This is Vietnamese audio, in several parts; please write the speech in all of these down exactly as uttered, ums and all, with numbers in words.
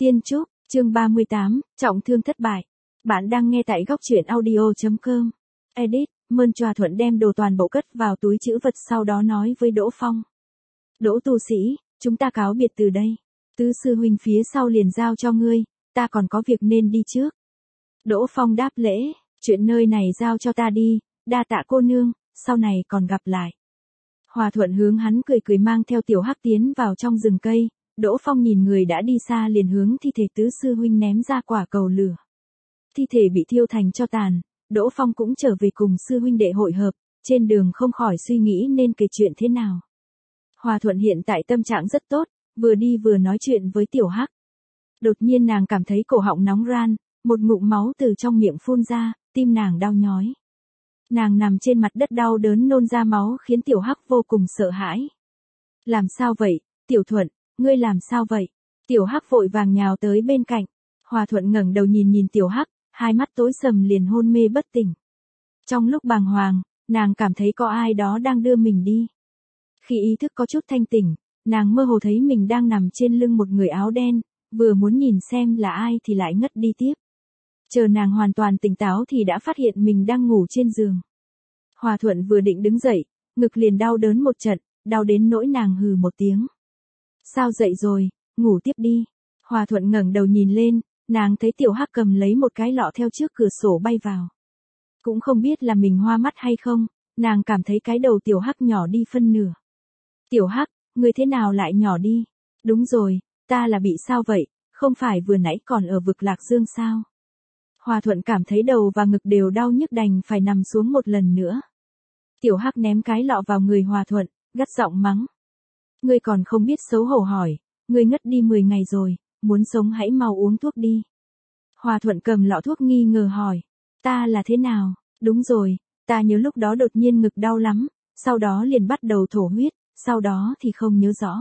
Tiên Trúc, chương ba mươi tám, trọng thương thất bại. Bạn đang nghe tại góc truyện audio chấm com. Edit, Mơn Tròa Thuận đem đồ toàn bộ cất vào túi trữ vật sau đó nói với Đỗ Phong. Đỗ tu sĩ, chúng ta cáo biệt từ đây. Tứ sư huynh phía sau liền giao cho ngươi, ta còn có việc nên đi trước. Đỗ Phong đáp lễ, chuyện nơi này giao cho ta đi, đa tạ cô nương, sau này còn gặp lại. Hòa Thuận hướng hắn cười cười mang theo Tiểu Hắc tiến vào trong rừng cây. Đỗ Phong nhìn người đã đi xa liền hướng thi thể tứ sư huynh ném ra quả cầu lửa. Thi thể bị thiêu thành tro tàn, Đỗ Phong cũng trở về cùng sư huynh đệ hội hợp, trên đường không khỏi suy nghĩ nên kể chuyện thế nào. Hòa Thuận hiện tại tâm trạng rất tốt, vừa đi vừa nói chuyện với Tiểu Hắc. Đột nhiên nàng cảm thấy cổ họng nóng ran, một ngụm máu từ trong miệng phun ra, tim nàng đau nhói. Nàng nằm trên mặt đất đau đớn nôn ra máu khiến Tiểu Hắc vô cùng sợ hãi. Làm sao vậy, Tiểu Thuận? Ngươi làm sao vậy? Tiểu Hắc vội vàng nhào tới bên cạnh. Hòa Thuận ngẩng đầu nhìn nhìn Tiểu Hắc, hai mắt tối sầm liền hôn mê bất tỉnh. Trong lúc bàng hoàng, nàng cảm thấy có ai đó đang đưa mình đi. Khi ý thức có chút thanh tỉnh, nàng mơ hồ thấy mình đang nằm trên lưng một người áo đen, vừa muốn nhìn xem là ai thì lại ngất đi tiếp. Chờ nàng hoàn toàn tỉnh táo thì đã phát hiện mình đang ngủ trên giường. Hòa Thuận vừa định đứng dậy, ngực liền đau đớn một trận, đau đến nỗi nàng hừ một tiếng. Sao dậy rồi, ngủ tiếp đi. Hòa Thuận ngẩng đầu nhìn lên, nàng thấy Tiểu Hắc cầm lấy một cái lọ theo trước cửa sổ bay vào. Cũng không biết là mình hoa mắt hay không, nàng cảm thấy cái đầu Tiểu Hắc nhỏ đi phân nửa. Tiểu Hắc, ngươi thế nào lại nhỏ đi? Đúng rồi, ta là bị sao vậy, không phải vừa nãy còn ở vực Lạc Dương sao? Hòa Thuận cảm thấy đầu và ngực đều đau nhức đành phải nằm xuống một lần nữa. Tiểu Hắc ném cái lọ vào người Hòa Thuận, gắt giọng mắng. Ngươi còn không biết xấu hổ hỏi, ngươi ngất đi mười ngày rồi, muốn sống hãy mau uống thuốc đi. Hòa Thuận cầm lọ thuốc nghi ngờ hỏi, ta là thế nào? Đúng rồi, ta nhớ lúc đó đột nhiên ngực đau lắm, sau đó liền bắt đầu thổ huyết, sau đó thì không nhớ rõ.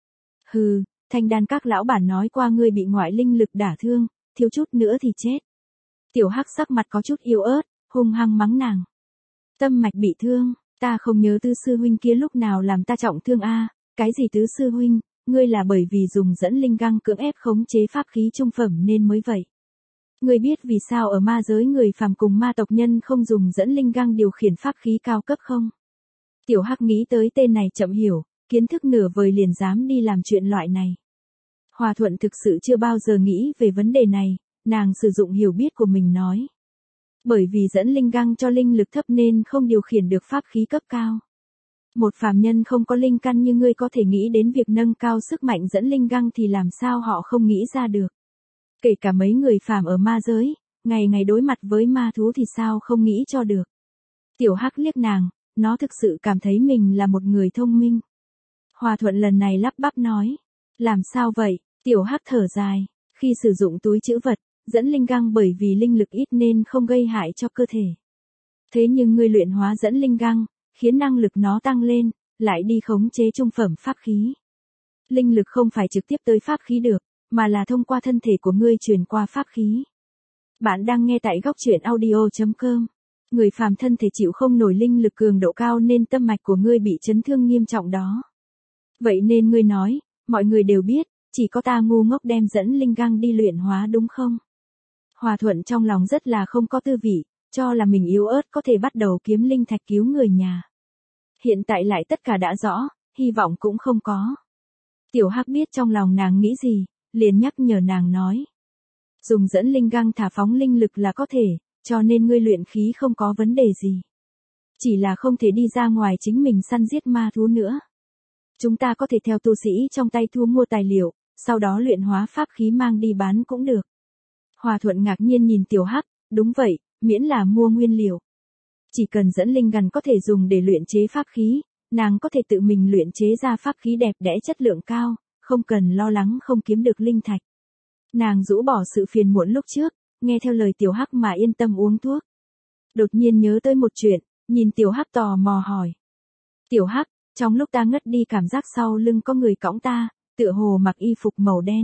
Hừ, Thanh Đan các lão bản nói qua ngươi bị ngoại linh lực đả thương, thiếu chút nữa thì chết. Tiểu Hắc sắc mặt có chút yếu ớt, hung hăng mắng nàng. Tâm mạch bị thương, ta không nhớ tứ sư huynh kia lúc nào làm ta trọng thương a. Cái gì tứ sư huynh, ngươi là bởi vì dùng dẫn linh găng cưỡng ép khống chế pháp khí trung phẩm nên mới vậy. Ngươi biết vì sao ở ma giới người phàm cùng ma tộc nhân không dùng dẫn linh găng điều khiển pháp khí cao cấp không? Tiểu Hắc nghĩ tới tên này chậm hiểu, kiến thức nửa vời liền dám đi làm chuyện loại này. Hòa Thuận thực sự chưa bao giờ nghĩ về vấn đề này, nàng sử dụng hiểu biết của mình nói. Bởi vì dẫn linh găng cho linh lực thấp nên không điều khiển được pháp khí cấp cao. Một phàm nhân không có linh căn như ngươi có thể nghĩ đến việc nâng cao sức mạnh dẫn linh găng thì làm sao họ không nghĩ ra được. Kể cả mấy người phàm ở ma giới, ngày ngày đối mặt với ma thú thì sao không nghĩ cho được. Tiểu Hắc liếc nàng, nó thực sự cảm thấy mình là một người thông minh. Hòa Thuận lần này lắp bắp nói, làm sao vậy? Tiểu Hắc thở dài, khi sử dụng túi trữ vật, dẫn linh găng bởi vì linh lực ít nên không gây hại cho cơ thể. Thế nhưng ngươi luyện hóa dẫn linh găng, khiến năng lực nó tăng lên, lại đi khống chế trung phẩm pháp khí. Linh lực không phải trực tiếp tới pháp khí được, mà là thông qua thân thể của ngươi truyền qua pháp khí. Bạn đang nghe tại góc truyện audio chấm com. Người phàm thân thể chịu không nổi linh lực cường độ cao nên tâm mạch của ngươi bị chấn thương nghiêm trọng đó. Vậy nên ngươi nói, mọi người đều biết, chỉ có ta ngu ngốc đem dẫn linh găng đi luyện hóa đúng không? Hòa Thuận trong lòng rất là không có tư vị, cho là mình yếu ớt có thể bắt đầu kiếm linh thạch cứu người nhà. Hiện tại lại tất cả đã rõ, hy vọng cũng không có. Tiểu Hắc biết trong lòng nàng nghĩ gì, liền nhắc nhở nàng nói. Dùng dẫn linh găng thả phóng linh lực là có thể, cho nên ngươi luyện khí không có vấn đề gì. Chỉ là không thể đi ra ngoài chính mình săn giết ma thú nữa. Chúng ta có thể theo tu sĩ trong tay thu mua tài liệu, sau đó luyện hóa pháp khí mang đi bán cũng được. Hòa Thuận ngạc nhiên nhìn Tiểu Hắc, đúng vậy, miễn là mua nguyên liệu. Chỉ cần dẫn linh găng có thể dùng để luyện chế pháp khí, nàng có thể tự mình luyện chế ra pháp khí đẹp đẽ chất lượng cao, không cần lo lắng không kiếm được linh thạch. Nàng rũ bỏ sự phiền muộn lúc trước, nghe theo lời Tiểu Hắc mà yên tâm uống thuốc. Đột nhiên nhớ tới một chuyện, nhìn Tiểu Hắc tò mò hỏi. Tiểu Hắc, trong lúc ta ngất đi cảm giác sau lưng có người cõng ta, tựa hồ mặc y phục màu đen.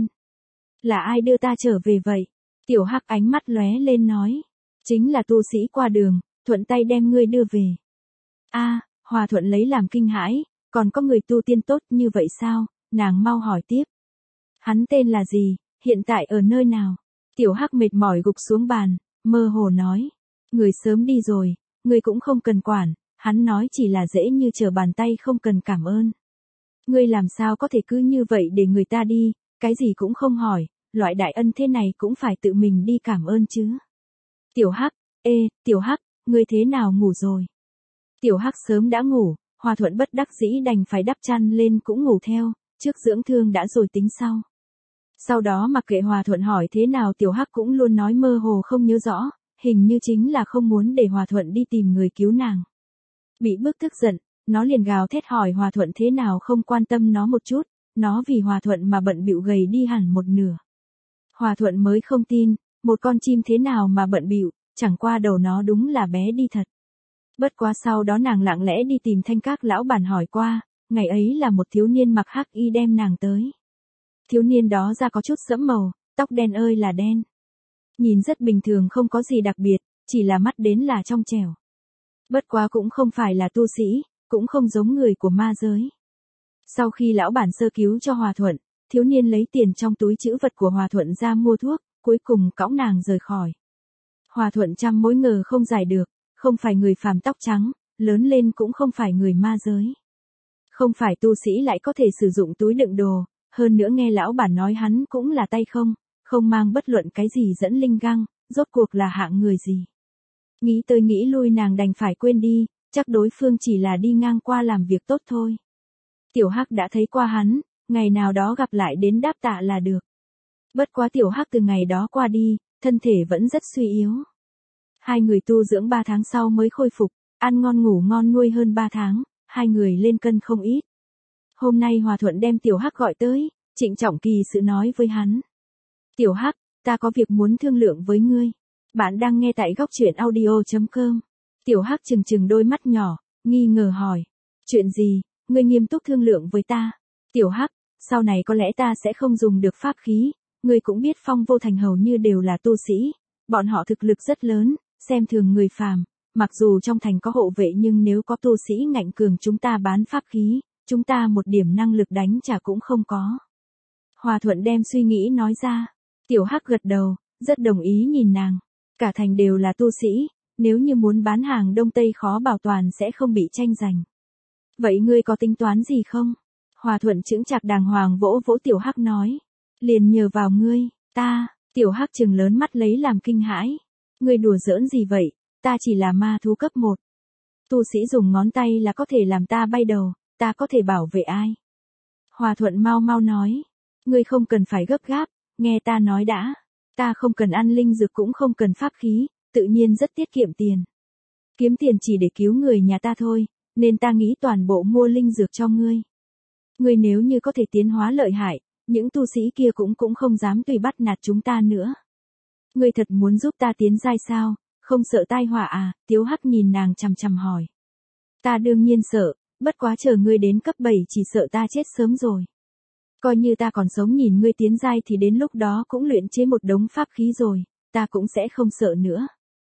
Là ai đưa ta trở về vậy? Tiểu Hắc ánh mắt lóe lên nói. Chính là tu sĩ qua đường, thuận tay đem ngươi đưa về. A, Hòa Thuận lấy làm kinh hãi, còn có người tu tiên tốt như vậy sao? Nàng mau hỏi tiếp. Hắn tên là gì? hiện tại ở nơi nào? Tiểu Hắc mệt mỏi gục xuống bàn, mơ hồ nói. Người sớm đi rồi, người cũng không cần quản, hắn nói chỉ là dễ như trở bàn tay không cần cảm ơn. Ngươi làm sao có thể cứ như vậy để người ta đi, cái gì cũng không hỏi, loại đại ân thế này cũng phải tự mình đi cảm ơn chứ. Tiểu Hắc, ê, Tiểu Hắc, ngươi thế nào ngủ rồi? Tiểu Hắc sớm đã ngủ, Hòa Thuận bất đắc dĩ đành phải đắp chăn lên cũng ngủ theo, trước dưỡng thương đã rồi tính sau. Sau đó mặc kệ Hòa Thuận hỏi thế nào Tiểu Hắc cũng luôn nói mơ hồ không nhớ rõ, hình như chính là không muốn để Hòa Thuận đi tìm người cứu nàng. Bị bức tức giận, nó liền gào thét hỏi Hòa Thuận thế nào không quan tâm nó một chút, nó vì Hòa Thuận mà bận bịu gầy đi hẳn một nửa. Hòa Thuận mới không tin, một con chim thế nào mà bận bịu, chẳng qua đầu nó đúng là bé đi thật. Bất quá sau đó nàng lặng lẽ đi tìm Thanh Các lão bản hỏi qua, ngày ấy là một thiếu niên mặc hắc y đem nàng tới. Thiếu niên đó da có chút sẫm màu, tóc đen ơi là đen. Nhìn rất bình thường không có gì đặc biệt, chỉ là mắt đến là trong trẻo. Bất quá cũng không phải là tu sĩ, cũng không giống người của ma giới. Sau khi lão bản sơ cứu cho Hòa Thuận, thiếu niên lấy tiền trong túi trữ vật của Hòa Thuận ra mua thuốc, cuối cùng cõng nàng rời khỏi. Hòa Thuận trăm mối ngờ không giải được, không phải người phàm tóc trắng, lớn lên cũng không phải người ma giới. Không phải tu sĩ lại có thể sử dụng túi đựng đồ, hơn nữa nghe lão bản nói hắn cũng là tay không, không mang bất luận cái gì dẫn linh găng, rốt cuộc là hạng người gì. Nghĩ tới nghĩ lui nàng đành phải quên đi, chắc đối phương chỉ là đi ngang qua làm việc tốt thôi. Tiểu Hắc đã thấy qua hắn, ngày nào đó gặp lại đến đáp tạ là được. Bất quá Tiểu Hắc từ ngày đó qua đi, thân thể vẫn rất suy yếu. Hai người tu dưỡng ba tháng sau mới khôi phục, ăn ngon ngủ ngon nuôi hơn ba tháng, hai người lên cân không ít. Hôm nay Hòa Thuận đem Tiểu Hắc gọi tới, trịnh trọng kỳ sự nói với hắn. Tiểu Hắc, ta có việc muốn thương lượng với ngươi. Bạn đang nghe tại góc truyện audio chấm com. Tiểu Hắc trừng trừng đôi mắt nhỏ, nghi ngờ hỏi. Chuyện gì, ngươi nghiêm túc thương lượng với ta? Tiểu Hắc, sau này có lẽ ta sẽ không dùng được pháp khí, ngươi cũng biết Phong Vô Thành hầu như đều là tu sĩ, bọn họ thực lực rất lớn, xem thường người phàm, mặc dù trong thành có hộ vệ nhưng nếu có tu sĩ ngạnh cường chúng ta bán pháp khí, chúng ta một điểm năng lực đánh trả cũng không có. Hòa Thuận đem suy nghĩ nói ra, Tiểu Hắc gật đầu, rất đồng ý nhìn nàng, cả thành đều là tu sĩ, nếu như muốn bán hàng Đông Tây khó bảo toàn sẽ không bị tranh giành. Vậy ngươi có tính toán gì không? Hòa Thuận chững chạc đàng hoàng vỗ vỗ Tiểu Hắc nói, liền nhờ vào ngươi, ta, Tiểu Hắc trừng lớn mắt lấy làm kinh hãi. Ngươi đùa giỡn gì vậy, ta chỉ là ma thú cấp một. Tu sĩ dùng ngón tay là có thể làm ta bay đầu, ta có thể bảo vệ ai? Hòa Thuận mau mau nói, ngươi không cần phải gấp gáp, nghe ta nói đã. Ta không cần ăn linh dược cũng không cần pháp khí, tự nhiên rất tiết kiệm tiền. Kiếm tiền chỉ để cứu người nhà ta thôi, nên ta nghĩ toàn bộ mua linh dược cho ngươi. Ngươi nếu như có thể tiến hóa lợi hại, những tu sĩ kia cũng cũng không dám tùy bắt nạt chúng ta nữa. Ngươi thật muốn giúp ta tiến giai sao, không sợ tai họa à? Tiếu Hắc nhìn nàng chằm chằm hỏi. Ta đương nhiên sợ, bất quá chờ ngươi đến cấp bảy chỉ sợ ta chết sớm rồi. Coi như ta còn sống nhìn ngươi tiến giai thì đến lúc đó cũng luyện chế một đống pháp khí rồi, ta cũng sẽ không sợ nữa.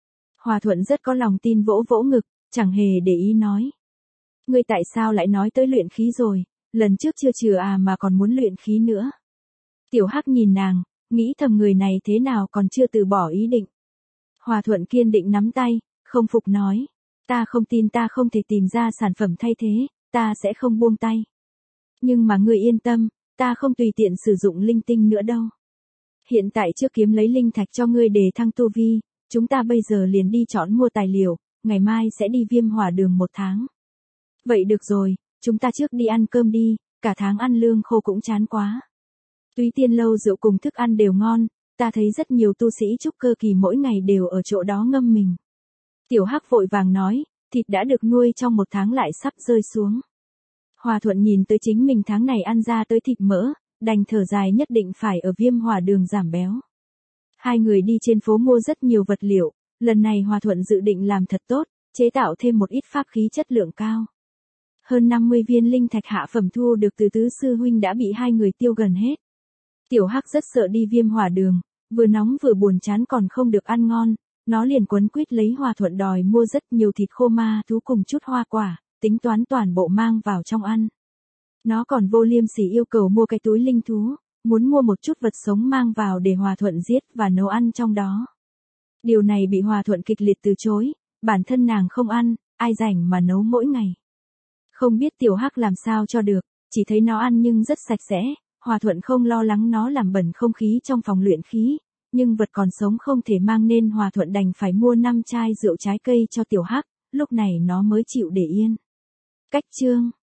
Hòa Thuận rất có lòng tin vỗ vỗ ngực, chẳng hề để ý nói. Ngươi tại sao lại nói tới luyện khí rồi, lần trước chưa trừ à mà còn muốn luyện khí nữa. Tiểu Hắc nhìn nàng, nghĩ thầm người này thế nào còn chưa từ bỏ ý định. Hòa Thuận kiên định nắm tay, không phục nói. Ta không tin ta không thể tìm ra sản phẩm thay thế, ta sẽ không buông tay. Nhưng mà ngươi yên tâm, ta không tùy tiện sử dụng linh tinh nữa đâu. Hiện tại trước kiếm lấy linh thạch cho ngươi để thăng tu vi, chúng ta bây giờ liền đi chọn mua tài liệu, ngày mai sẽ đi Viêm Hỏa Đường một tháng. Vậy được rồi, chúng ta trước đi ăn cơm đi, cả tháng ăn lương khô cũng chán quá. Túy Tiên lâu rượu cùng thức ăn đều ngon, ta thấy rất nhiều tu sĩ trúc cơ kỳ mỗi ngày đều ở chỗ đó ngâm mình. Tiểu Hắc vội vàng nói, thịt đã được nuôi trong một tháng lại sắp rơi xuống. Hòa Thuận nhìn tới chính mình tháng này ăn ra tới thịt mỡ, đành thở dài nhất định phải ở Viêm Hỏa Đường giảm béo. Hai người đi trên phố mua rất nhiều vật liệu, lần này Hòa Thuận dự định làm thật tốt, chế tạo thêm một ít pháp khí chất lượng cao. Hơn năm mươi viên linh thạch hạ phẩm thu được từ tứ sư huynh đã bị hai người tiêu gần hết. Tiểu Hắc rất sợ đi Viêm Hỏa Đường, vừa nóng vừa buồn chán còn không được ăn ngon, nó liền quấn quýt lấy Hòa Thuận đòi mua rất nhiều thịt khô ma thú cùng chút hoa quả, tính toán toàn bộ mang vào trong ăn. Nó còn vô liêm sỉ yêu cầu mua cái túi linh thú, muốn mua một chút vật sống mang vào để Hòa Thuận giết và nấu ăn trong đó. Điều này bị Hòa Thuận kịch liệt từ chối, bản thân nàng không ăn, ai rảnh mà nấu mỗi ngày. Không biết Tiểu Hắc làm sao cho được, chỉ thấy nó ăn nhưng rất sạch sẽ, Hòa Thuận không lo lắng nó làm bẩn không khí trong phòng luyện khí, nhưng vật còn sống không thể mang nên Hòa Thuận đành phải mua năm chai rượu trái cây cho Tiểu Hắc, lúc này nó mới chịu để yên. Cách chương